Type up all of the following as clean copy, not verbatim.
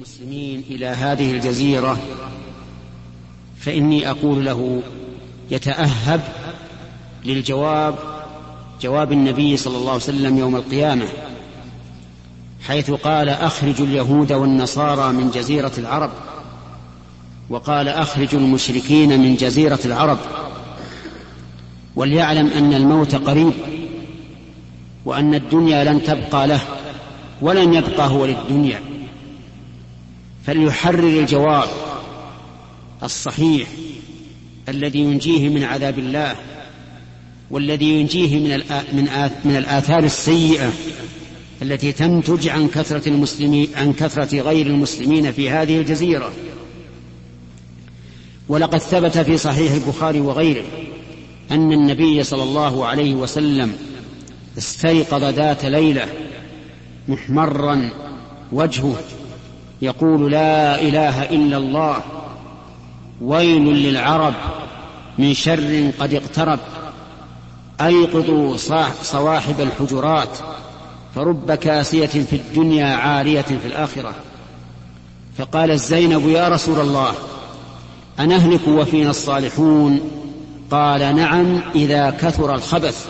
المسلمين إلى هذه الجزيرة فإني أقول له يتأهب جواب النبي صلى الله عليه وسلم يوم القيامة، حيث قال: أخرجوا اليهود والنصارى من جزيرة العرب، وقال: أخرجوا المشركين من جزيرة العرب. وليعلم أن الموت قريب، وأن الدنيا لن تبقى له ولن يبقى هو للدنيا، فليحرر الجواب الصحيح الذي ينجيه من عذاب الله، والذي ينجيه من الآثار السيئة التي تنتج عن كثرة غير المسلمين في هذه الجزيرة. ولقد ثبت في صحيح البخاري وغيره أن النبي صلى الله عليه وسلم استيقظ ذات ليلة محمرا وجهه يقول: لا إله إلا الله، ويل للعرب من شر قد اقترب، أيقظوا صواحب الحجرات، فرب كاسية في الدنيا عارية في الآخرة. فقالت زينب: يا رسول الله، أنهلك وفينا الصالحون؟ قال: نعم، إذا كثر الخبث.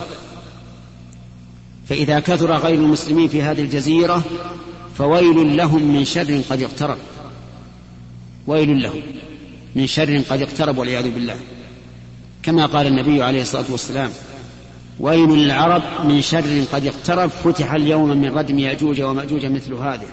فإذا كثر غير المسلمين في هذه الجزيرة فويل لهم من شر قد اقترب، ويل لهم من شر قد اقترب والعياذ بالله، كما قال النبي عليه الصلاة والسلام: ويل للعرب من شر قد اقترب، فتح اليوم من ردم يأجوج ومأجوج مثل هذه.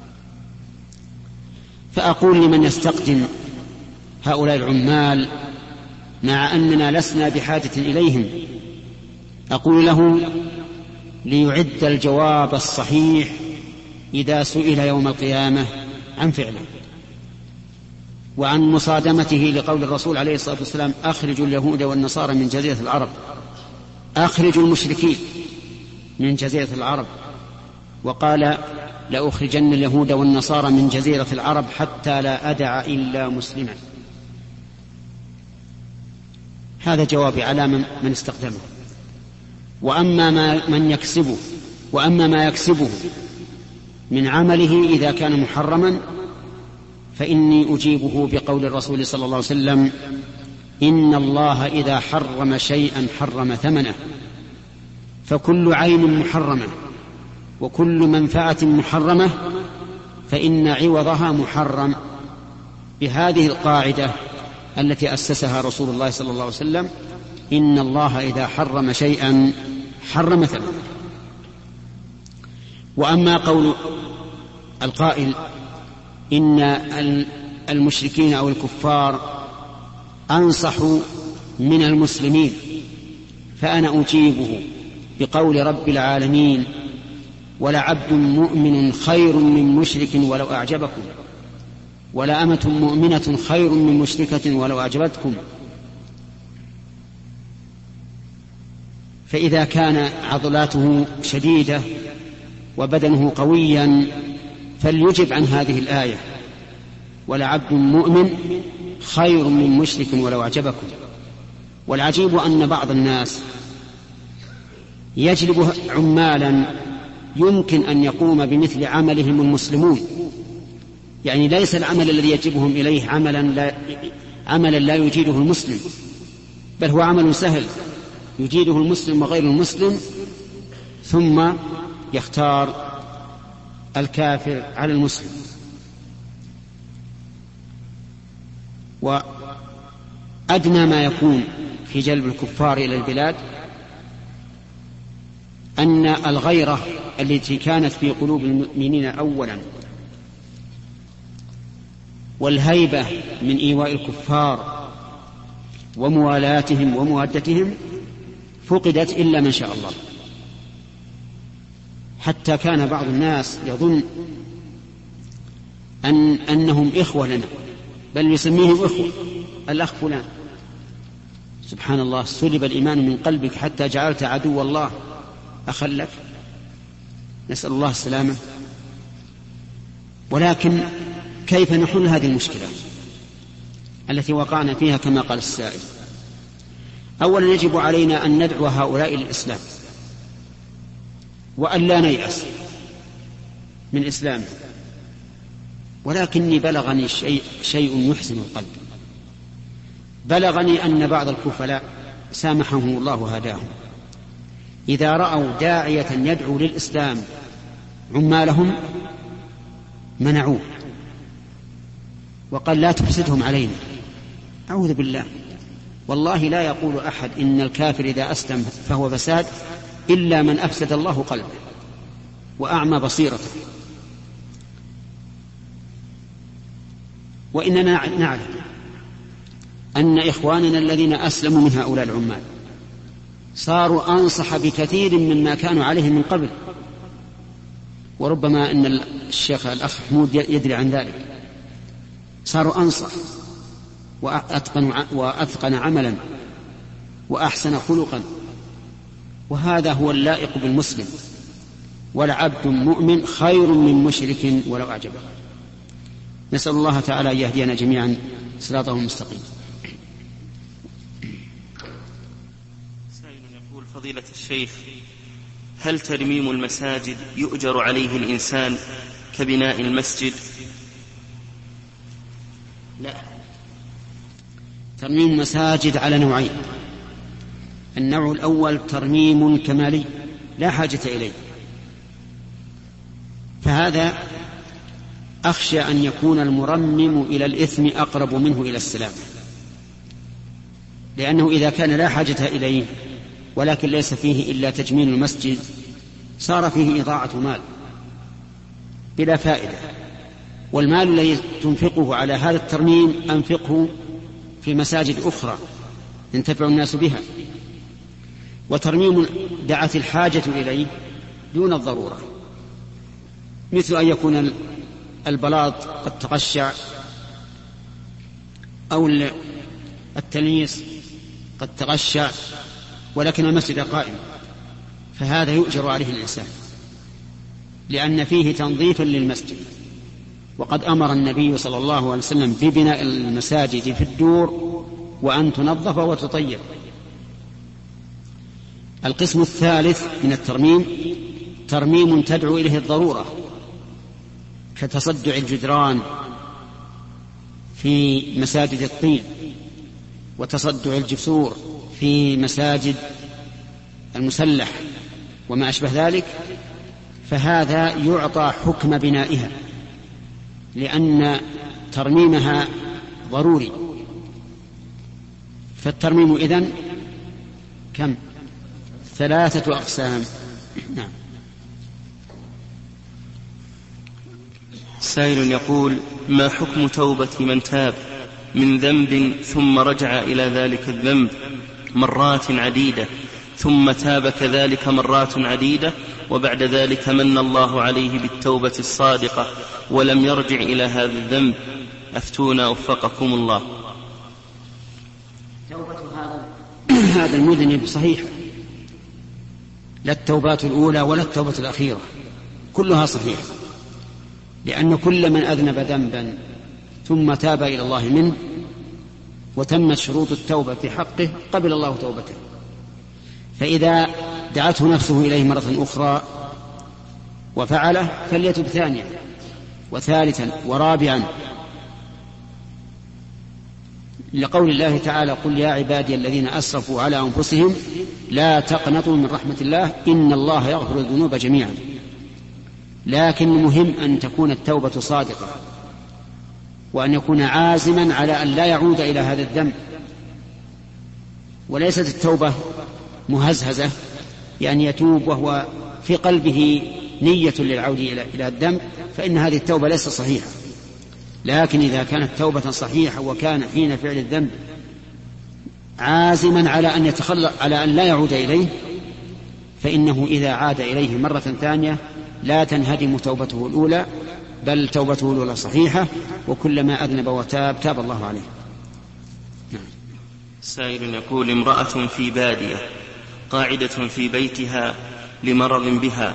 فأقول لمن يستقدم هؤلاء العمال مع أننا لسنا بحاجة إليهم، أقول له ليعد الجواب الصحيح إذا سئل يوم القيامة عن فعله وعن مصادمته لقول الرسول عليه الصلاة والسلام: أخرجوا اليهود والنصارى من جزيرة العرب، أخرجوا المشركين من جزيرة العرب. وقال: لأخرجن اليهود والنصارى من جزيرة العرب حتى لا أدع إلا مسلما. هذا جوابي على من استخدمه. وأما ما يكسبه من عمله إذا كان محرما فإني أجيبه بقول الرسول صلى الله عليه وسلم: إن الله إذا حرم شيئا حرم ثمنه، فكل عين محرمة وكل منفعة محرمة فإن عوضها محرم، بهذه القاعدة التي أسسها رسول الله صلى الله عليه وسلم: إن الله إذا حرم شيئا حرم ثمنه. وأما قول القائل إن المشركين أو الكفار أنصح من المسلمين، فأنا أجيبه بقول رب العالمين: ولعبد مؤمن خير من مشرك ولو أعجبكم، ولأمة مؤمنة خير من مشركة ولو أعجبتكم. فإذا كان عضلاته شديدة وبدنه قويا فليجب عن هذه الآية: ولعبد مؤمن خير من مشرك ولو أعجبكم. والعجيب أن بعض الناس يجلب عمالا يمكن أن يقوم بمثل عملهم المسلمون، يعني ليس العمل الذي يجبهم إليه عملا لا يجيده المسلم، بل هو عمل سهل يجيده المسلم وغير المسلم، ثم يختار الكافر على المسلم. وأدنى ما يكون في جلب الكفار إلى البلاد أن الغيرة التي كانت في قلوب المؤمنين أولا والهيبة من إيواء الكفار وموالاتهم وموادتهم فقدت إلا من شاء الله، حتى كان بعض الناس يظن أنهم إخوة لنا، بل يسميهم إخوة، الأخ فلان. سبحان الله، سلب الإيمان من قلبك حتى جعلت عدو الله أخا لك، نسأل الله السلامة. ولكن كيف نحل هذه المشكلة التي وقعنا فيها كما قال السائل؟ أولا يجب علينا أن ندعو هؤلاء للإسلام، وأن لا نيأس من إسلامه، ولكني بلغني شيء يحزن القلب. بلغني أن بعض الكفلاء سامحهم الله وهداهم إذا رأوا داعية يدعو للإسلام عمالهم منعوه وقال لا تفسدهم علينا. أعوذ بالله، والله لا يقول أحد إن الكافر إذا أسلم فهو فساد إلا من أفسد الله قلبه وأعمى بصيرته. وإننا نعلم أن إخواننا الذين أسلموا من هؤلاء العمال صاروا أنصح بكثير مما كانوا عليه من قبل، وربما أن الشيخ الأخ محمود يدري عن ذلك. صاروا أنصح وأتقن عملا وأحسن خلقا، وهذا هو اللائق بالمسلم. والعبد مؤمن خير من مشرك ولو أعجبه. نسأل الله تعالى أن يهدينا جميعا صراطه المستقيم. سائل يقول: فضيلة الشيخ، هل ترميم المساجد يؤجر عليه الإنسان كبناء المسجد؟ لا، ترميم المساجد على نوعين. النوع الأول ترميم كمالي لا حاجة إليه، فهذا أخشى أن يكون المرمم إلى الإثم أقرب منه إلى السلام، لأنه إذا كان لا حاجة إليه ولكن ليس فيه إلا تجميل المسجد صار فيه إضاعة مال بلا فائدة. والمال الذي تنفقه على هذا الترميم أنفقه في مساجد أخرى ينتفع الناس بها. وترميم دعت الحاجة إليه دون الضرورة، مثل أن يكون البلاط قد تقشع أو التلميس قد تقشع ولكن المسجد قائم، فهذا يؤجر عليه الإنسان لأن فيه تنظيف للمسجد. وقد أمر النبي صلى الله عليه وسلم ببناء المساجد في الدور وأن تنظف وتطيب. القسم الثالث من الترميم ترميم تدعو إليه الضرورة، كتصدع الجدران في مساجد الطين وتصدع الجسور في مساجد المسلح وما أشبه ذلك، فهذا يعطى حكم بنائها لأن ترميمها ضروري. فالترميم إذن كم؟ 3 أقسام. نعم. سائل يقول: ما حكم توبة من تاب من ذنب ثم رجع إلى ذلك الذنب مرات عديدة ثم تاب كذلك مرات عديدة وبعد ذلك من الله عليه بالتوبة الصادقة ولم يرجع إلى هذا الذنب؟ أفتونا وفقكم الله. توبة هذا المذنب صحيحة، لا التوبات الأولى ولا التوبة الأخيرة، كلها صحيحة، لأن كل من أذنب ذنبا ثم تاب إلى الله منه وتمت شروط التوبة في حقه قبل الله توبته. فإذا دعته نفسه إليه مرة أخرى وفعله فليتب ثانيا وثالثا ورابعا، لقول الله تعالى: قل يا عبادي الذين أسرفوا على أنفسهم لا تقنطوا من رحمة الله إن الله يغفر الذنوب جميعا. لكن مهم أن تكون التوبة صادقة وأن يكون عازما على أن لا يعود إلى هذا الذنب، وليست التوبة مهزهزة يعني يتوب وهو في قلبه نية للعود إلى الذنب، فإن هذه التوبة ليست صحيحة. لكن إذا كانت توبة صحيحة وكان حين فعل الذنب عازما على أن يتخلق على أن لا يعود إليه، فإنه إذا عاد إليه مرة ثانية لا تنهدم توبته الأولى، بل توبته الأولى صحيحة، وكلما أذنب وتاب تاب الله عليه. نعم. سائل يقول: امرأة في بادية قاعدة في بيتها لمرض بها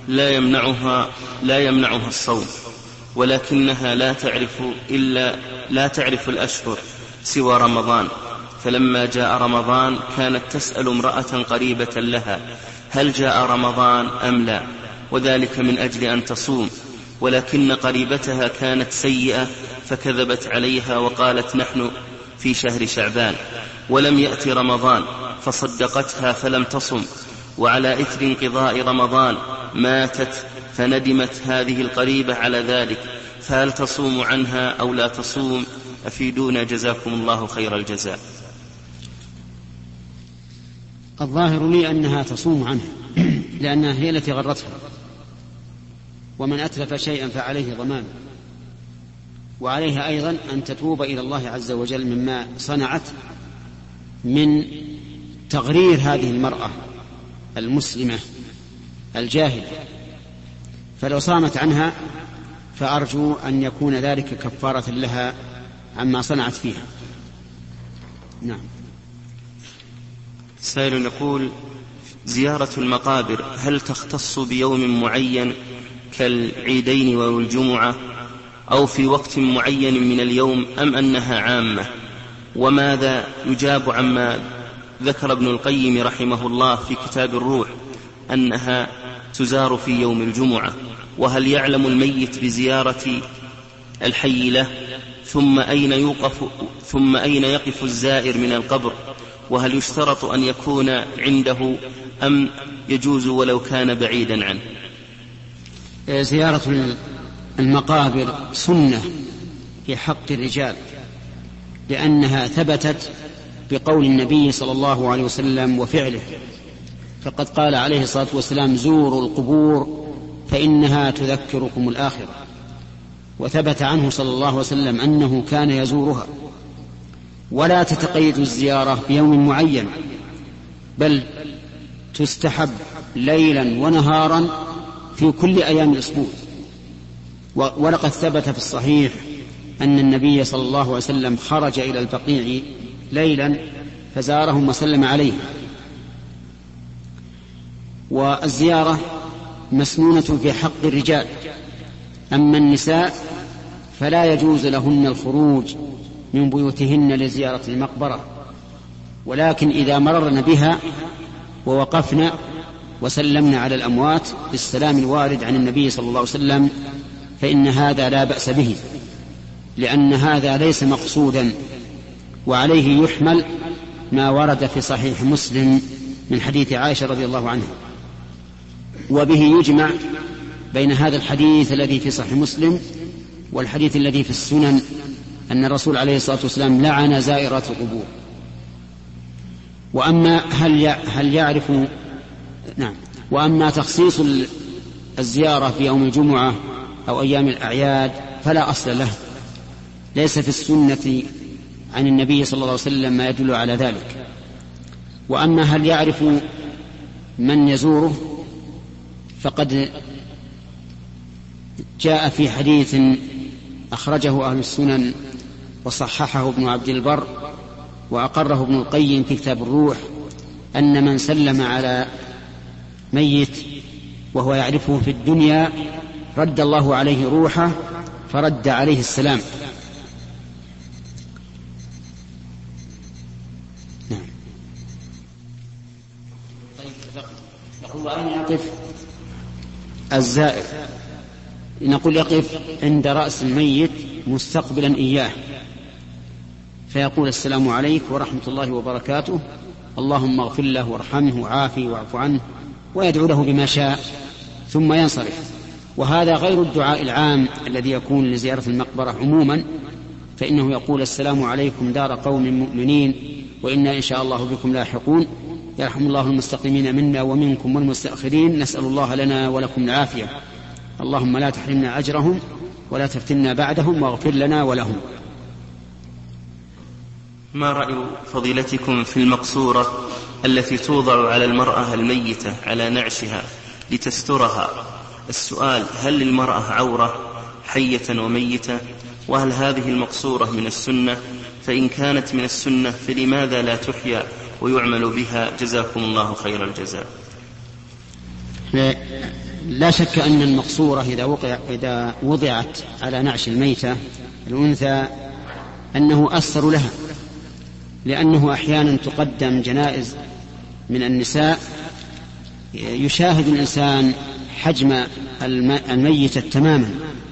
لا يمنعها الصوم، ولكنها لا تعرف الأشهر سوى رمضان، فلما جاء رمضان كانت تسأل امرأة قريبة لها: هل جاء رمضان أم لا؟ وذلك من أجل أن تصوم، ولكن قريبتها كانت سيئة فكذبت عليها وقالت نحن في شهر شعبان ولم يأت رمضان، فصدقتها فلم تصم، وعلى إثر انقضاء رمضان ماتت، فندمت هذه القريبة على ذلك، فهل تصوم عنها أو لا تصوم؟ أفيدونا جزاكم الله خير الجزاء. الظاهر لي أنها تصوم عنها لأنها هي التي غرتها، ومن أتلف شيئا فعليه ضمان، وعليها أيضا أن تتوب إلى الله عز وجل مما صنعت من تغرير هذه المرأة المسلمة الجاهلة، فلو صامت عنها فأرجو أن يكون ذلك كفارة لها عما صنعت فيها. نعم. سائل يقول: زيارة المقابر هل تختص بيوم معين كالعيدين والجمعة أو في وقت معين من اليوم أم أنها عامة؟ وماذا يجاب عما ذكر ابن القيم رحمه الله في كتاب الروح أنها تزار في يوم الجمعة؟ وهل يعلم الميت بزيارة الحي له؟ ثم أين يقف الزائر من القبر؟ وهل يشترط أن يكون عنده أم يجوز ولو كان بعيدا عنه؟ زيارة المقابر سنة في حق الرجال، لأنها ثبتت بقول النبي صلى الله عليه وسلم وفعله، فقد قال عليه الصلاة والسلام: زوروا القبور فإنها تذكركم الآخرة. وثبت عنه صلى الله عليه وسلم أنه كان يزورها. ولا تتقيد الزيارة بيوم معين، بل تستحب ليلا ونهارا في كل أيام الأسبوع. ولقد ثبت في الصحيح أن النبي صلى الله عليه وسلم خرج إلى البقيع ليلا فزارهم وسلم عليهم. والزيارة مسنونة في حق الرجال، أما النساء فلا يجوز لهن الخروج من بيوتهن لزيارة المقبرة، ولكن إذا مررن بها ووقفن وسلمن على الأموات بالسلام الوارد عن النبي صلى الله عليه وسلم فإن هذا لا بأس به، لأن هذا ليس مقصودا. وعليه يحمل ما ورد في صحيح مسلم من حديث عائشة رضي الله عنها. وبه يجمع بين هذا الحديث الذي في صحيح مسلم والحديث الذي في السنن أن الرسول عليه الصلاة والسلام لعن زائرات القبور. وأما تخصيص الزيارة في يوم الجمعة أو أيام الأعياد فلا أصل له، ليس في السنة عن النبي صلى الله عليه وسلم ما يدل على ذلك. وأما هل يعرف من يزوره فقد جاء في حديث أخرجه أهل السنن وصححه ابن عبد البر وأقره ابن القيم في كتاب الروح أن من سلم على ميت وهو يعرفه في الدنيا رد الله عليه روحه فرد عليه السلام. نقول أين يقف الزائر؟ نقول يقف عند رأس الميت مستقبلا إياه فيقول: السلام عليك ورحمة الله وبركاته، اللهم اغفر له وارحمه وعافه واعف عنه، ويدعو له بما شاء ثم ينصرف. وهذا غير الدعاء العام الذي يكون لزيارة المقبرة عموما، فإنه يقول: السلام عليكم دار قوم مؤمنين وإنا إن شاء الله بكم لاحقون، يرحم الله المستقيمين منا ومنكم والمستأخرين، نسأل الله لنا ولكم العافية، اللهم لا تحرمنا أجرهم ولا تفتنا بعدهم واغفر لنا ولهم. ما رأي فضيلتكم في المقصورة التي توضع على المرأة الميتة على نعشها لتسترها؟ السؤال: هل للمرأة عورة حية وميتة؟ وهل هذه المقصورة من السنة؟ فإن كانت من السنة فلماذا لا تحيا ويعمل بها؟ جزاكم الله خير الجزاء. لا شك أن المقصورة إذا وضعت على نعش الميتة الأنثى أنه أثر لها، لأنه أحيانا تقدم جنائز من النساء يشاهد الإنسان حجم الميتة تماما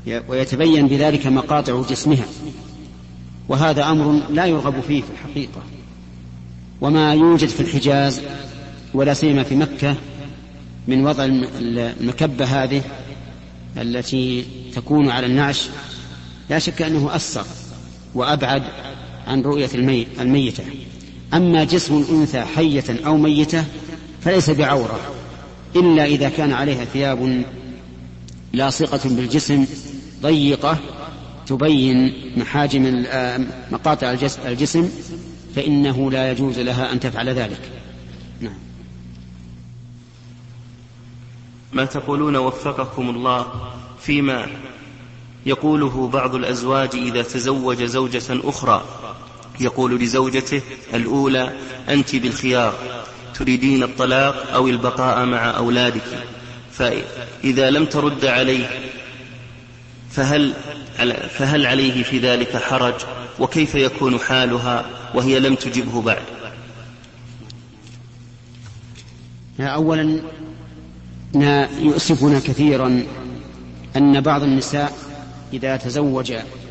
ويتبين بذلك مقاطع جسمها، وهذا أمر لا يرغب فيه في الحقيقة. وما يوجد في الحجاز ولا سيما في مكة من وضع المكبة هذه التي تكون على النعش لا شك أنه أسر وأبعد عن رؤية الميتة. أما جسم الأنثى حية أو ميتة فليس بعورة إلا إذا كان عليها ثياب لاصقة بالجسم ضيقة تبين محاجم مقاطع الجسم، فإنه لا يجوز لها أن تفعل ذلك. نعم. ما تقولون وفقكم الله فيما يقوله بعض الأزواج إذا تزوج زوجة أخرى، يقول لزوجته الأولى أنت بالخيار، تريدين الطلاق أو البقاء مع أولادك، فإذا لم ترد عليه فهل عليه في ذلك حرج؟ وكيف يكون حالها وهي لم تجبه بعد؟ أولا يؤسفنا كثيرا أن بعض النساء إذا تزوج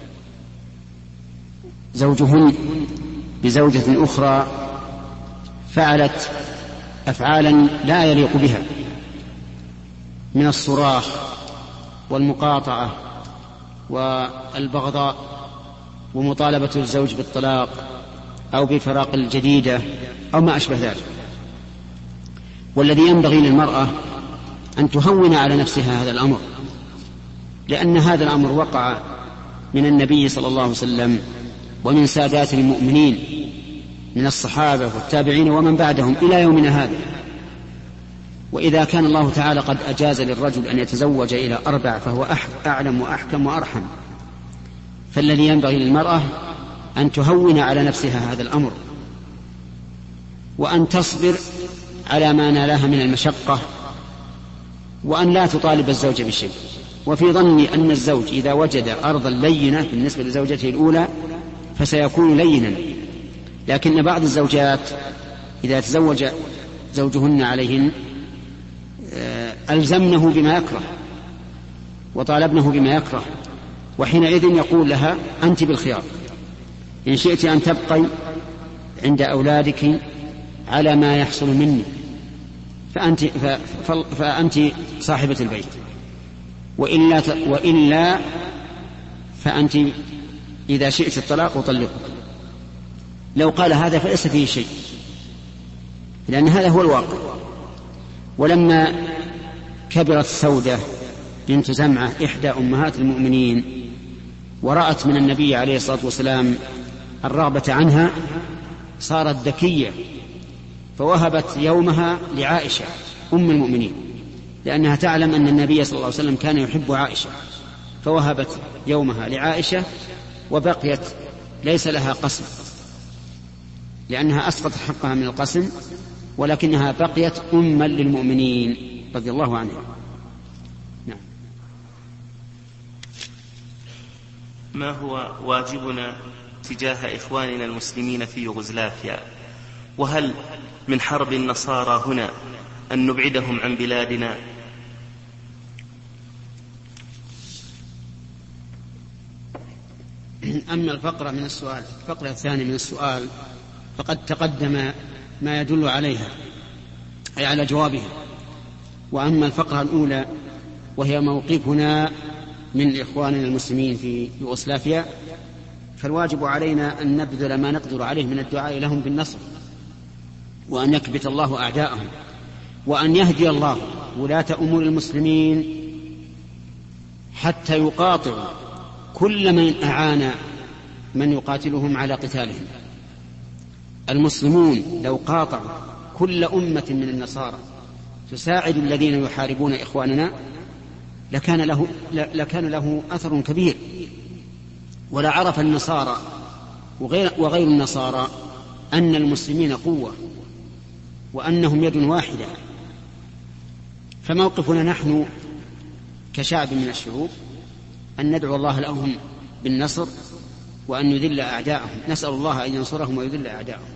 زوجهن بزوجة أخرى فعلت أفعالا لا يليق بها من الصراخ والمقاطعة والبغضاء ومطالبة الزوج بالطلاق أو بفراق الجديدة أو ما أشبه ذلك. والذي ينبغي للمرأة أن تهون على نفسها هذا الأمر، لأن هذا الأمر وقع من النبي صلى الله عليه وسلم ومن سادات المؤمنين من الصحابة والتابعين ومن بعدهم إلى يومنا هذا. وإذا كان الله تعالى قد أجاز للرجل أن يتزوج إلى 4 فهو أعلم وأحكم وأرحم، فالذي ينبغي للمرأة أن تهون على نفسها هذا الأمر وأن تصبر على ما نالها من المشقة، وأن لا تطالب الزوج بشيء. وفي ظني أن الزوج إذا وجد أرضا لينة بالنسبة لزوجته الأولى فسيكون لينا، لكن بعض الزوجات إذا تزوج زوجهن عليهن ألزمنه بما يكره وطالبنه بما يكره، وحينئذ يقول لها أنت بالخيار، إن شئت أن تبقي عند أولادك على ما يحصل مني فأنت صاحبة البيت، وإلا فأنت إذا شئت الطلاق أطلقك. لو قال هذا فليس فيه شيء، لأن هذا هو الواقع. ولما كبرت سودة بنت زمعة إحدى أمهات المؤمنين ورأت من النبي عليه الصلاة والسلام الرغبة عنها صارت ذكية فوهبت يومها لعائشة أم المؤمنين، لأنها تعلم أن النبي صلى الله عليه وسلم كان يحب عائشة، فوهبت يومها لعائشة وبقيت ليس لها قسم لأنها أسقطت حقها من القسم، ولكنها بقيت أما للمؤمنين رضي الله عنها. نعم. ما هو واجبنا تجاه إخواننا المسلمين في يوغوسلافيا؟ وهل من حرب النصارى هنا أن نبعدهم عن بلادنا؟ أما الفقرة الثانية من السؤال فقد تقدم ما يدل عليها أي على جوابها. وأما الفقرة الأولى وهي موقفنا من إخواننا المسلمين في يوغوسلافيا، فالواجب علينا أن نبذل ما نقدر عليه من الدعاء لهم بالنصر، وأن يكبت الله أعداءهم، وأن يهدي الله ولاة أمور المسلمين حتى يقاطعوا كل من أعان من يقاتلهم على قتالهم. المسلمون لو قاطعوا كل أمة من النصارى تساعد الذين يحاربون إخواننا لكان له أثر كبير، ولا عرف النصارى وغير النصارى أن المسلمين قوة وأنهم يد واحدة. فموقفنا نحن كشعب من الشعوب أن ندعو الله لهم بالنصر وأن يذل أعداءهم، نسأل الله أن ينصرهم ويذل أعداءهم،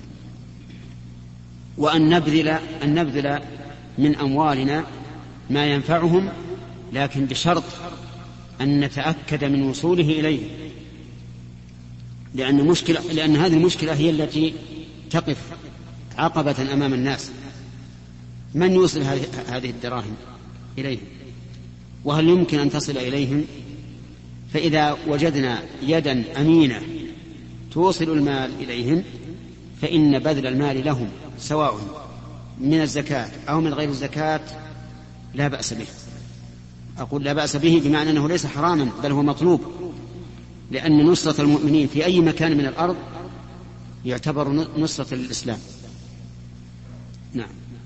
وأن نبذل من أموالنا ما ينفعهم، لكن بشرط أن نتأكد من وصوله إليه، لأن هذه المشكلة هي التي تقف عقبة أمام الناس. من يوصل هذه الدراهم إليهم؟ وهل يمكن أن تصل إليهم؟ فإذا وجدنا يدا أمينة توصل المال إليهم فإن بذل المال لهم سواء من الزكاة أو من غير الزكاة لا بأس به. أقول لا بأس به بمعنى أنه ليس حراما بل هو مطلوب، لأن نصرة المؤمنين في أي مكان من الأرض يعتبر نصرة للإسلام. نعم.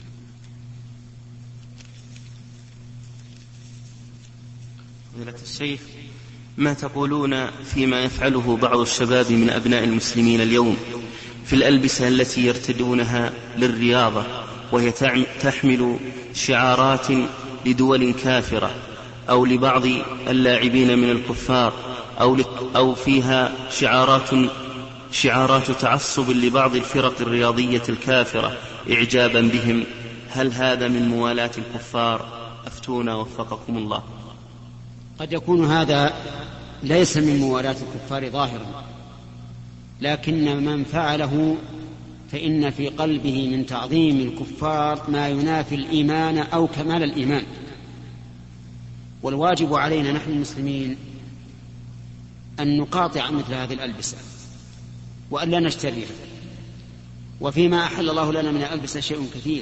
فضيلة الشيخ، ما تقولون فيما يفعله بعض الشباب من أبناء المسلمين اليوم في الألبسة التي يرتدونها للرياضة، وهي تحمل شعارات لدول كافرة أو لبعض اللاعبين من الكفار، أو فيها شعارات تعصب لبعض الفرق الرياضية الكافرة إعجابا بهم؟ هل هذا من موالاة الكفار؟ أفتونا وفقكم الله. قد يكون هذا ليس من موالاة الكفار ظاهرا، لكن من فعله فإن في قلبه من تعظيم الكفار ما ينافي الإيمان أو كمال الإيمان. والواجب علينا نحن المسلمين أن نقاطع مثل هذه الألبسة وأن لا نشتريها. وفيما أحل الله لنا من الألبسة شيء كثير،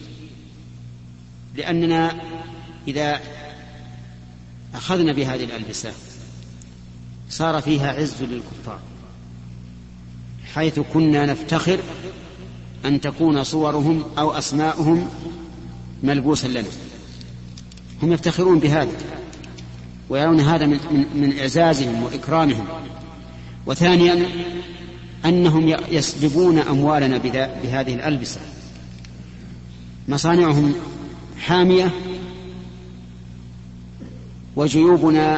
لأننا إذا أخذنا بهذه الألبسة صار فيها عز للكفار، حيث كنا نفتخر أن تكون صورهم أو أسماؤهم ملبوسا لنا. هم يفتخرون بهذا ويرون هذا من إعزازهم وإكرامهم. وثانيا أنهم يسلبون أموالنا بهذه الألبسة. مصانعهم حامية وجيوبنا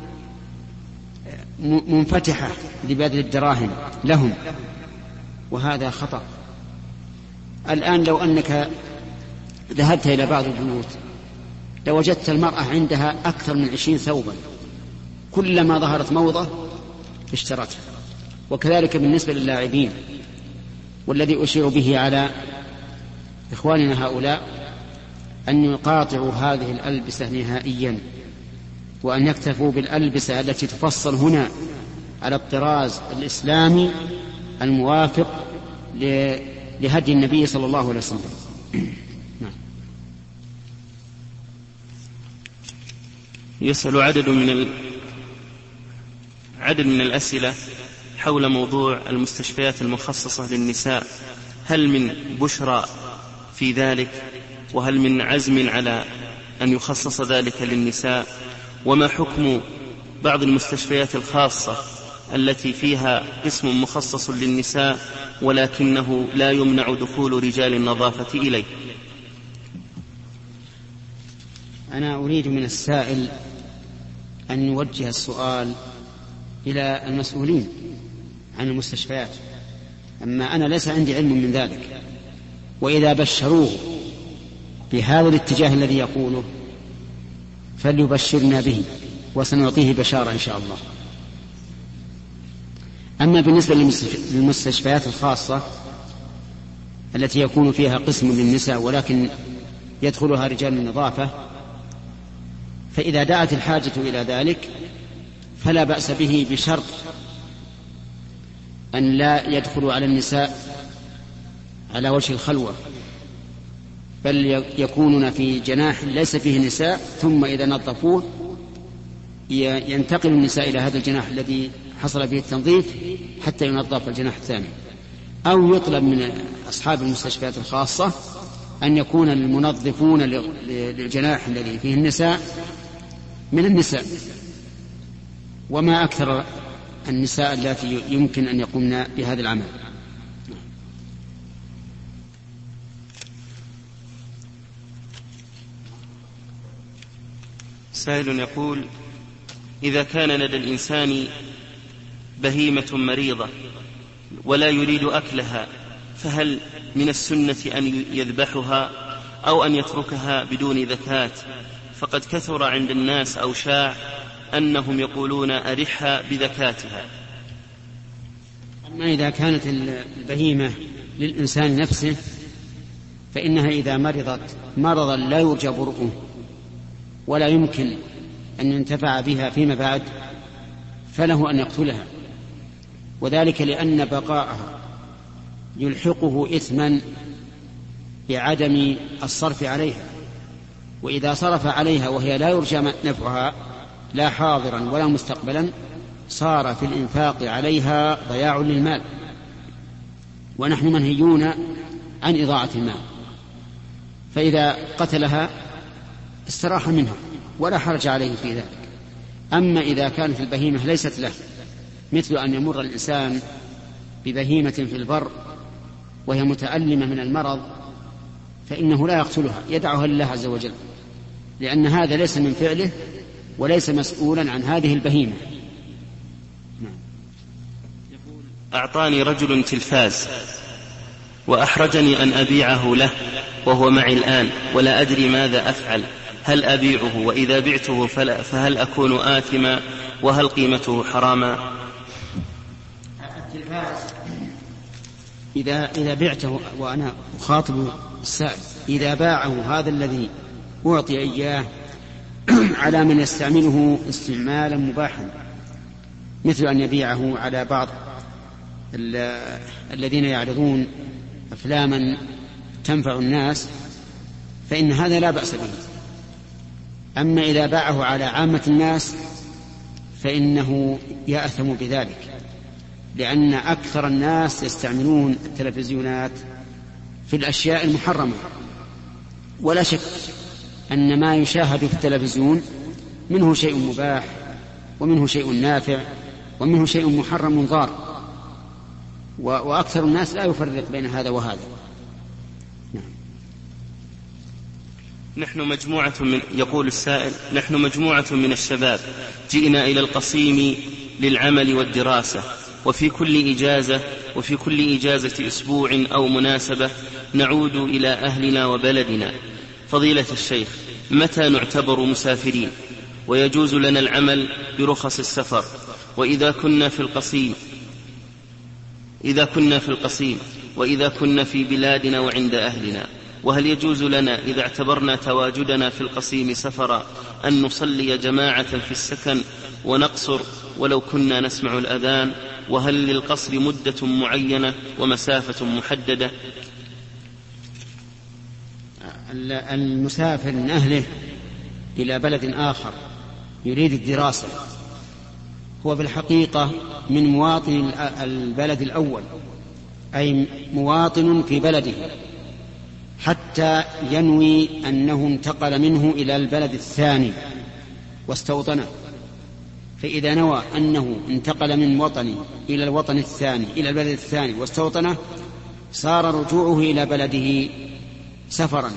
منفتحة لبذل الدراهم لهم، وهذا خطأ. الآن لو أنك ذهبت إلى بعض البيوت لوجدت المرأة عندها أكثر من 20 ثوبا، كلما ظهرت موضة اشترتها. وكذلك بالنسبة للاعبين. والذي أشير به على إخواننا هؤلاء أن يقاطعوا هذه الألبسة نهائيا، وأن يكتفوا بالألبسة التي تفصل هنا على الطراز الإسلامي الموافق لهدي النبي صلى الله عليه وسلم. يسأل عدد من الأسئلة حول موضوع المستشفيات المخصصة للنساء. هل من بشرى في ذلك؟ وهل من عزم على أن يخصص ذلك للنساء؟ وما حكم بعض المستشفيات الخاصة التي فيها قسم مخصص للنساء ولكنه لا يمنع دخول رجال النظافة إليه؟ أنا أريد من السائل أن يوجه السؤال إلى المسؤولين عن المستشفيات، أما أنا ليس عندي علم من ذلك. وإذا بشروه بهذا الاتجاه الذي يقوله فليبشرنا به وسنعطيه بشارة إن شاء الله. أما بالنسبة للمستشفيات الخاصة التي يكون فيها قسم للنساء ولكن يدخلها رجال النظافة، فإذا دعت الحاجة إلى ذلك فلا بأس به، بشرط أن لا يدخلوا على النساء على وجه الخلوة، بل يكونون في جناح ليس فيه نساء، ثم إذا نظفوه ينتقل النساء إلى هذا الجناح الذي حصل به التنظيف حتى ينظف الجناح الثاني. أو يطلب من أصحاب المستشفيات الخاصة أن يكون المنظفون للجناح الذي فيه النساء من النساء، وما أكثر النساء التي يمكن أن يقومن بهذا العمل. سائل يقول: إذا كان لدى الإنسان بهيمة مريضة ولا يريد أكلها، فهل من السنة أن يذبحها أو أن يتركها بدون زكاة؟ فقد كثر عند الناس أو شاع أنهم يقولون أرحها بذكاتها. أما إذا كانت البهيمة للإنسان نفسه فإنها إذا مرضت مرضا لا يرجى برؤه ولا يمكن أن ينتفع بها فيما بعد فله أن يقتلها، وذلك لأن بقاءها يلحقه إثما بعدم الصرف عليها، وإذا صرف عليها وهي لا يرجى نفعها لا حاضرا ولا مستقبلا صار في الإنفاق عليها ضياع للمال، ونحن منهيون عن إضاعة المال، فإذا قتلها استراح منها ولا حرج عليه في ذلك. أما إذا كانت البهيمة ليست له، مثل أن يمر الإنسان ببهيمة في البر وهي متألمة من المرض فإنه لا يقتلها، يدعها لله عز وجل، لأن هذا ليس من فعله وليس مسؤولا عن هذه البهيمة. أعطاني رجل تلفاز وأحرجني أن أبيعه له وهو معي الآن ولا أدري ماذا أفعل، هل أبيعه؟ وإذا بعته فهل أكون آثما؟ وهل قيمته حراما؟ التلفاز إذا بعته، وأنا أخاطب السائل، إذا باعه هذا الذي أعطي إياه على من يستعمله استعمالا مباحا، مثل أن يبيعه على بعض الذين يعرضون أفلاما تنفع الناس، فإن هذا لا بأس به. أما إذا باعه على عامة الناس فإنه يأثم بذلك، لأن أكثر الناس يستعملون التلفزيونات في الأشياء المحرمة، ولا شك أن ما يشاهد في التلفزيون منه شيء مباح ومنه شيء نافع ومنه شيء محرم ضار، وأكثر الناس لا يفرق بين هذا وهذا. يقول السائل: نحن مجموعة من الشباب جئنا إلى القصيم للعمل والدراسة، وفي كل إجازة أسبوع أو مناسبة نعود إلى أهلنا وبلدنا. فضيلة الشيخ، متى نعتبر مسافرين ويجوز لنا العمل برخص السفر؟ وإذا كنا في القصيم وإذا كنا في بلادنا وعند أهلنا، وهل يجوز لنا إذا اعتبرنا تواجدنا في القصيم سفرا أن نصلي جماعة في السكن ونقصر ولو كنا نسمع الأذان؟ وهل للقصر مدة معينة ومسافة محددة؟ المسافر من أهله إلى بلد آخر يريد الدراسة هو في الحقيقة من مواطن البلد الأول، أي مواطن في بلده، حتى ينوي أنه انتقل منه إلى البلد الثاني واستوطنه. فإذا نوى أنه انتقل من وطنه إلى الوطن الثاني إلى البلد الثاني واستوطنه صار رجوعه إلى بلده سفرا.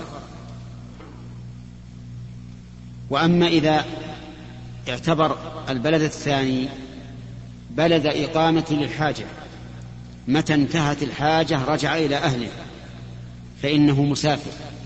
وأما إذا اعتبر البلد الثاني بلد إقامة للحاجة، متى انتهت الحاجة رجع إلى أهله، فإنه مسافر،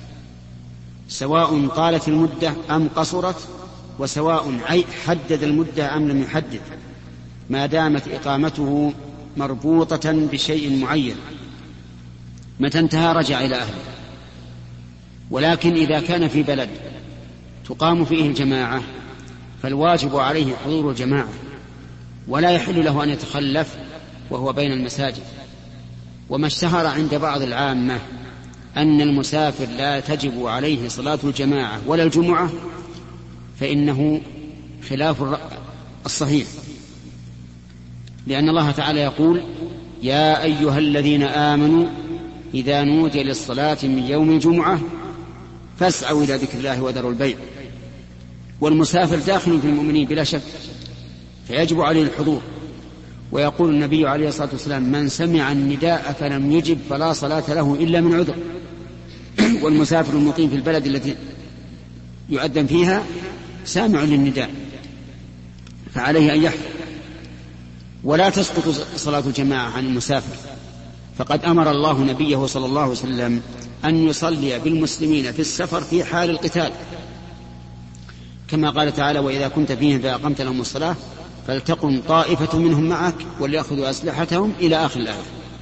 سواء طالت المدة أم قصرت، وسواء حدد المدة أم لم يحدد، ما دامت إقامته مربوطة بشيء معين، متى انتهى رجع إلى أهله. ولكن إذا كان في بلد تقام فيه الجماعة فالواجب عليه حضور الجماعة، ولا يحل له أن يتخلف وهو بين المساجد. وما اشتهر عند بعض العامة أن المسافر لا تجب عليه صلاة الجماعة ولا الجمعة، فإنه خلاف الصحيح، لأن الله تعالى يقول: يا أيها الذين آمنوا إذا نودي للصلاة من يوم الجمعة فاسعوا إلى ذكر الله وذروا البيع. والمسافر داخل في المؤمنين بلا شك، فيجب عليه الحضور. ويقول النبي عليه الصلاة والسلام: من سمع النداء فلم يجب فلا صلاة له إلا من عذر. والمسافر المقيم في البلد التي يؤذن فيها سامع للنداء، فعليه أن يحضر. ولا تسقط صلاة الجماعة عن المسافر، فقد أمر الله نبيه صلى الله عليه وسلم أن يصلي بالمسلمين في السفر في حال القتال، كما قال تعالى: وإذا كنت فيهم فأقمت لهم الصلاة فلتقم طائفة منهم معك وليأخذوا أسلحتهم إلى آخر الآية.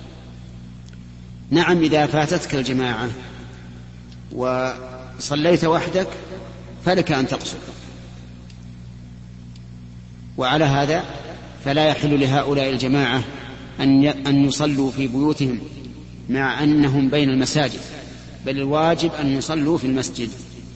نعم، إذا فاتتك الجماعة وصليت وحدك فلك أن تقصر، وعلى هذا فلا يحل لهؤلاء الجماعة أن يصلوا في بيوتهم مع أنهم بين المساجد، بل الواجب أن يصلوا في المسجد.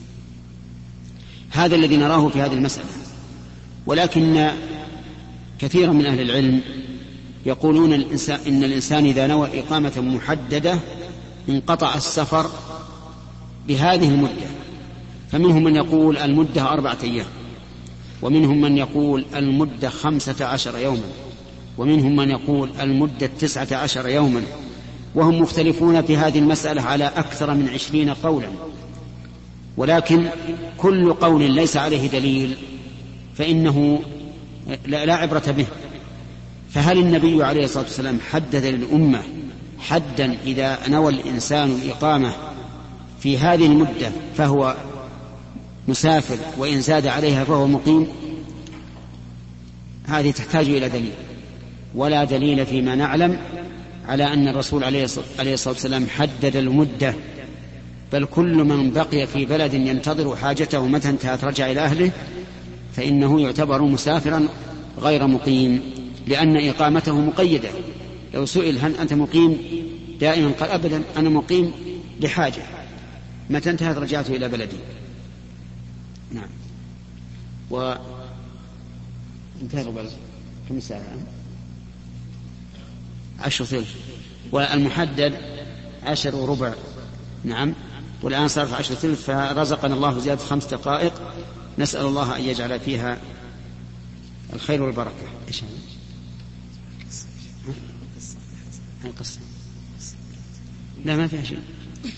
هذا الذي نراه في هذه المسألة. ولكن كثيرا من أهل العلم يقولون إن الإنسان إذا نوى إقامة محددة انقطع السفر بهذه المدة. فمنهم من يقول المدة 4 أيام، ومنهم من يقول المدة 15 يوما، ومنهم من يقول المدة 19 يوما، وهم مختلفون في هذه المسألة على أكثر من 20 قولا. ولكن كل قول ليس عليه دليل فإنه لا عبرة به. فهل النبي عليه الصلاة والسلام حدد للأمة حدا إذا نوى الإنسان الإقامة في هذه المدة فهو مسافر، وإن زاد عليها فهو مقيم؟ هذه تحتاج إلى دليل، ولا دليل فيما نعلم على أن الرسول عليه الصلاة والسلام حدد المدة، بل كل من بقي في بلد ينتظر حاجته متى انتهت رجع إلى أهله فإنه يعتبر مسافرا غير مقيم، لأن إقامته مقيدة. لو سئل هل أنت مقيم دائما قال أبدا أنا مقيم لحاجة، متى انتهت رجعت إلى بلدي. نعم. انتهى قبل 5 ساعات 10 ثلث، والمحدد 10 وربع. نعم، والآن صارت 10 ثلث، فرزقنا الله زيادة 5 دقائق، نسأل الله أن يجعل فيها الخير والبركة. إيش القصة؟ لا، ما فيها شيء.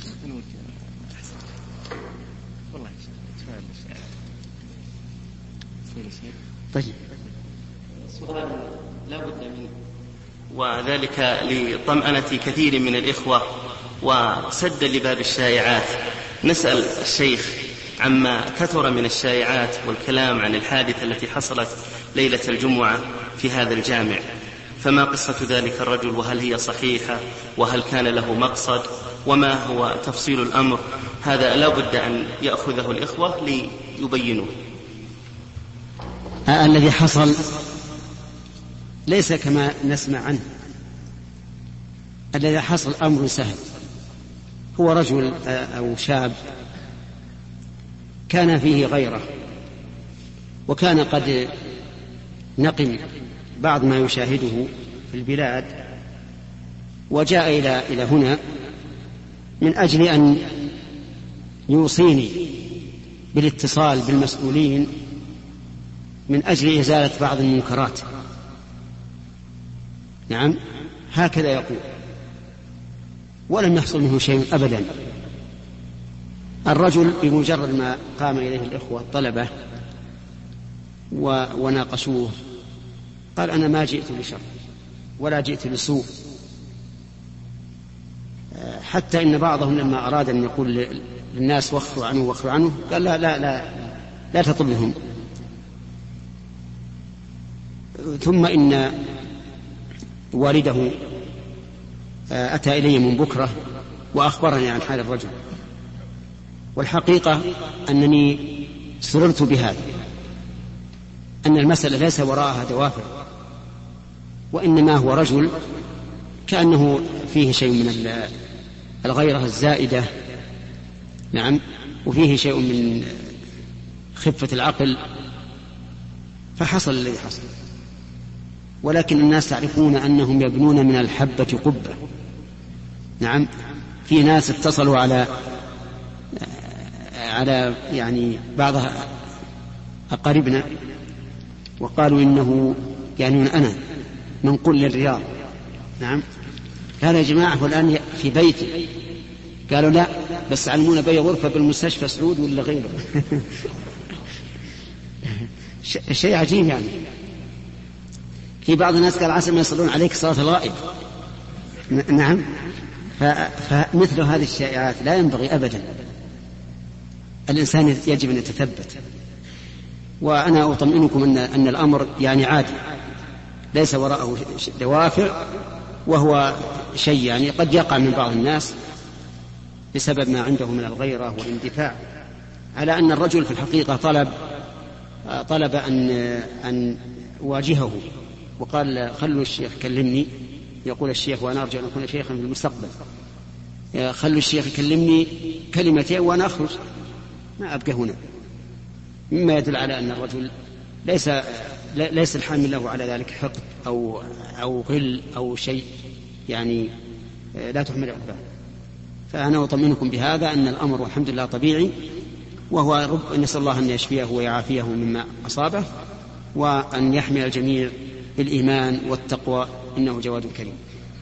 طيب، سؤال لا بد منه، وذلك لطمأنة كثير من الإخوة وسد لباب الشائعات. نسأل الشيخ عما كثر من الشائعات والكلام عن الحادثة التي حصلت ليلة الجمعة في هذا الجامع، فما قصة ذلك الرجل، وهل هي صحيحة، وهل كان له مقصد، وما هو تفصيل الأمر؟ هذا لا بد أن يأخذه الإخوة ليبينوه. الذي حصل ليس كما نسمع عنه. الذي حصل أمر سهل. هو رجل أو شاب كان فيه غيرة، وكان قد نقم بعض ما يشاهده في البلاد، وجاء إلى هنا من أجل أن يوصيني بالاتصال بالمسؤولين من أجل إزالة بعض المنكرات. نعم، هكذا يقول، ولم يحصل منه شيء أبدا. الرجل بمجرد ما قام إليه الإخوة الطلبة وناقشوه قال أنا ما جئت لشر ولا جئت لسوء، حتى إن بعضهم لما أراد أن يقول للناس وخروا عنه قال لا لا لا لا تطلبهم. ثم إن والده أتى إلي من بكرة وأخبرني عن حال الرجل، والحقيقة أنني سررت بهذا، أن المسألة ليس وراءها دوافع، وإنما هو رجل كأنه فيه شيء من الغيرة الزائدة. نعم، وفيه شيء من خفة العقل، فحصل الذي حصل. ولكن الناس تعرفون أنهم يبنون من الحبة قبة. نعم، في ناس اتصلوا على يعني بعض أقاربنا وقالوا إنه يعني أنا منقول للرياض. نعم، قال يا جماعة والآن في بيتي، قالوا لا بس علمونا بي غرفة بالمستشفى سعود ولا غيره. شيء عجيب يعني. في بعض الناس قال عسى ما يصلون عليك صلاة الغائب. نعم، فمثل هذه الشائعات لا ينبغي أبدا. الإنسان يجب أن يتثبت. وأنا أطمئنكم أن الأمر يعني عادي، ليس وراءه دوافع، وهو شيء يعني قد يقع من بعض الناس بسبب ما عنده من الغيرة والاندفاع، على أن الرجل في الحقيقة طلب أن واجهه وقال خلوا الشيخ كلمني، يقول الشيخ وأنا أرجو أن أكون شيخا في المستقبل، خلوا الشيخ يكلمني كلمتين وأنا أخرج ما أبقى هنا، مما يدل على أن الرجل ليس الحامل له على ذلك حقد أو غل أو شيء يعني لا تحمل عقباه. فأنا أطمئنكم بهذا أن الأمر والحمد لله طبيعي، وهو نسأل الله أن يشفيه ويعافيه مما أصابه، وأن يحمل الجميع بالإيمان والتقوى، إنه جواد كريم.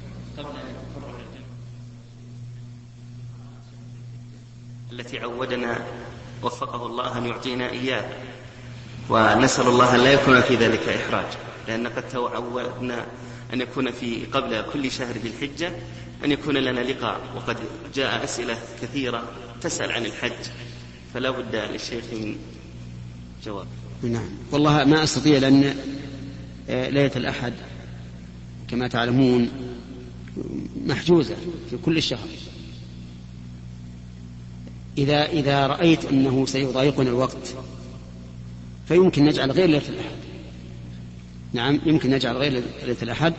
التي عودنا وفقه الله أن يعطينا إياه، ونسأل الله أن لا يكون في ذلك إحراج، لأن قد تعودنا أن يكون في قبل كل شهر ذي الحجة أن يكون لنا لقاء، وقد جاء أسئلة كثيرة تسأل عن الحج، فلا بد للشيخ من جواب. نعم، والله ما أستطيع، لأن ليلة الأحد كما تعلمون محجوزة في كل الشهر. إذا رأيت أنه سيضايقنا الوقت فيمكن نجعل غير ليلة الأحد. نعم، يمكن نجعل غير ليلة الأحد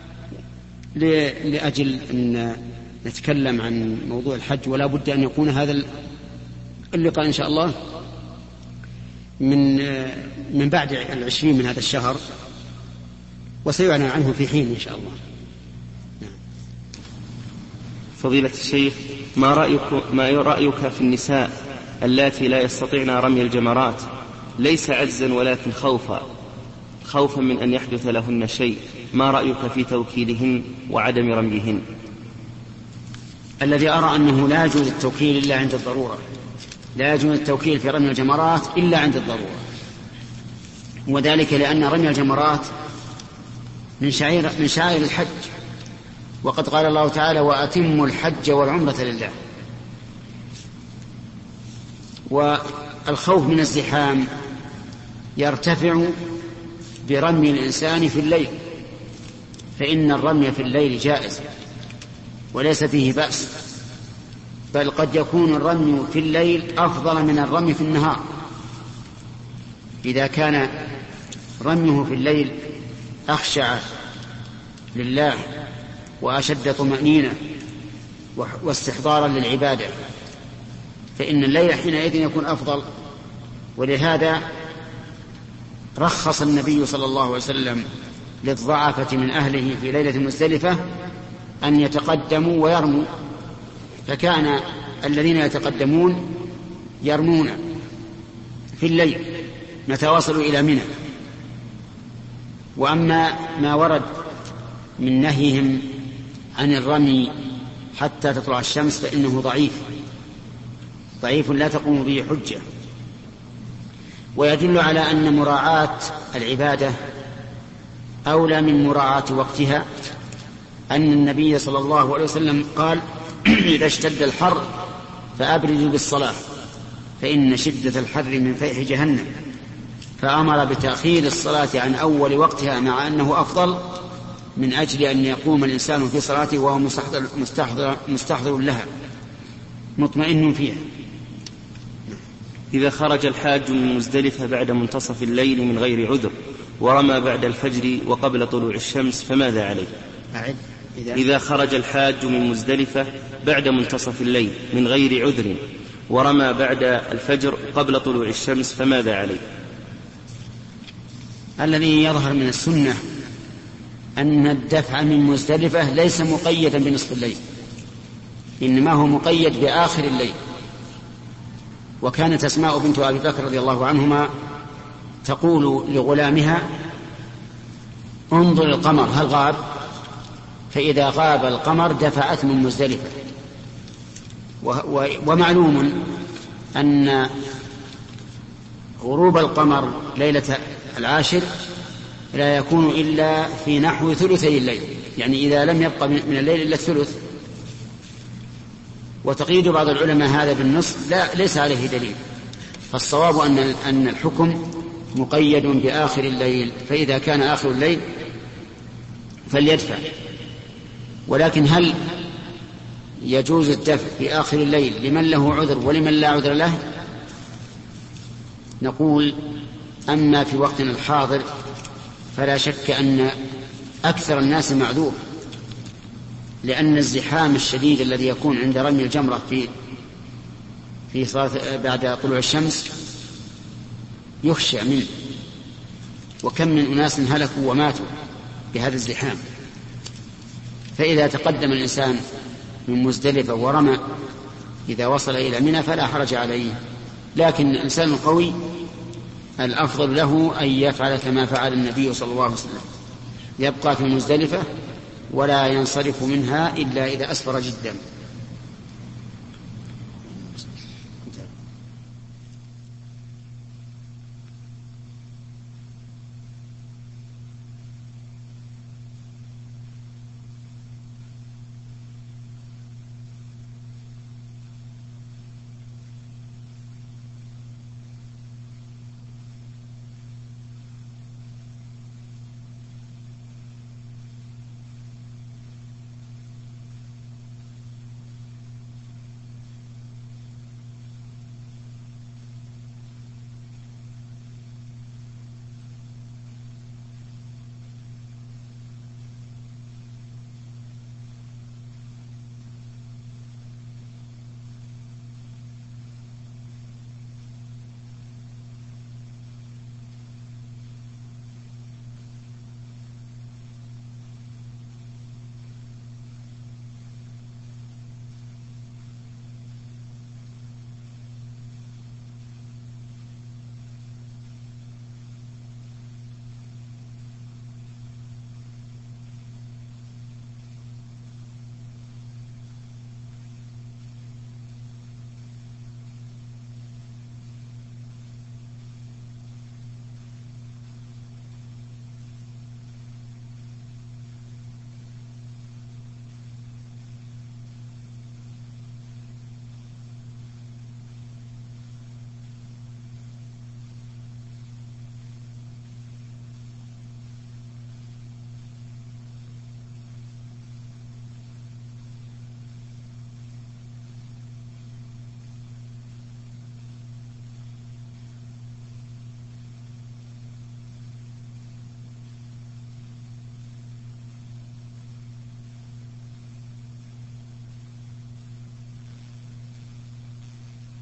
لأجل أن نتكلم عن موضوع الحج، ولا بد أن يكون هذا اللقاء إن شاء الله من بعد 20 من هذا الشهر، وسيعلن عنه في حين إن شاء الله. فضيلة الشيخ، ما رأيك في النساء اللاتي لا يستطيعن رمي الجمرات، ليس عجزا ولكن خوفا من أن يحدث لهن شيء، ما رأيك في توكيلهن وعدم رميهن؟ الذي أرى أنه لا يجوز التوكيل إلا عند الضرورة، لا يجوز التوكيل في رمي الجمرات إلا عند الضرورة، وذلك لأن رمي الجمرات من شعائر الحج، وقد قال الله تعالى وأتموا الحج والعمرة لله. والخوف من الزحام يرتفع برمي الإنسان في الليل، فإن الرمي في الليل جائز وليس فيه بأس، بل قد يكون الرمي في الليل أفضل من الرمي في النهار، إذا كان رميه في الليل أخشع لله وأشد طمأنينة واستحضارا للعبادة، فإن الليل حينئذ يكون أفضل. ولهذا رخص النبي صلى الله عليه وسلم للضعفة من أهله في ليلة مزدلفة أن يتقدموا ويرموا، فكان الذين يتقدمون يرمون في الليل نتواصل إلى منى. وأما ما ورد من نهيهم عن الرمي حتى تطلع الشمس فإنه ضعيف لا تقوم به حجة، ويدل على أن مراعاة العبادة أولى من مراعاة وقتها، أن النبي صلى الله عليه وسلم قال إذا اشتد الحر فأبردوا بالصلاة فإن شدة الحر من فيح جهنم، فأمر بتأخير الصلاة عن أول وقتها مع أنه أفضل، من أجل أن يقوم الإنسان في صلاته وهو مستحضر لها مطمئن فيها. إذا خرج الحاج من مزدلفة بعد منتصف الليل من غير عذر ورمى بعد الفجر وقبل طلوع الشمس فماذا عليه؟ إذا خرج الحاج من مزدلفة بعد منتصف الليل من غير عذر ورمى بعد الفجر قبل طلوع الشمس فماذا عليه؟ الذي يظهر من السنة أن الدفع من مزدلفة ليس مقيدا بنصف الليل، إنما هو مقيد بآخر الليل. وكانت أسماء بنت أبي بكر رضي الله عنهما تقول لغلامها انظر القمر هل غاب، فإذا غاب القمر دفعت من مزدلفة. ومعلوم أن غروب القمر ليلة العاشر لا يكون إلا في نحو ثلثي الليل، يعني إذا لم يبقى من الليل إلا الثلث. وتقييد بعض العلماء هذا بالنصف ليس عليه دليل، فالصواب أن الحكم مقيد بآخر الليل، فإذا كان آخر الليل فليدفع. ولكن هل يجوز الدفع في آخر الليل لمن له عذر ولمن لا عذر له؟ نقول أما في وقتنا الحاضر فلا شك أن أكثر الناس معذور، لأن الزحام الشديد الذي يكون عند رمي الجمرة في صلاة بعد طلوع الشمس يخشى منه، وكم من أناس هلكوا وماتوا بهذا الزحام. فإذا تقدم الإنسان من مزدلفة ورمى إذا وصل إلى منى فلا حرج عليه، لكن الإنسان القوي الأفضل له أن يفعل كما فعل النبي صلى الله عليه وسلم، يبقى في مزدلفة ولا ينصرف منها إلا إذا أسفر جدا.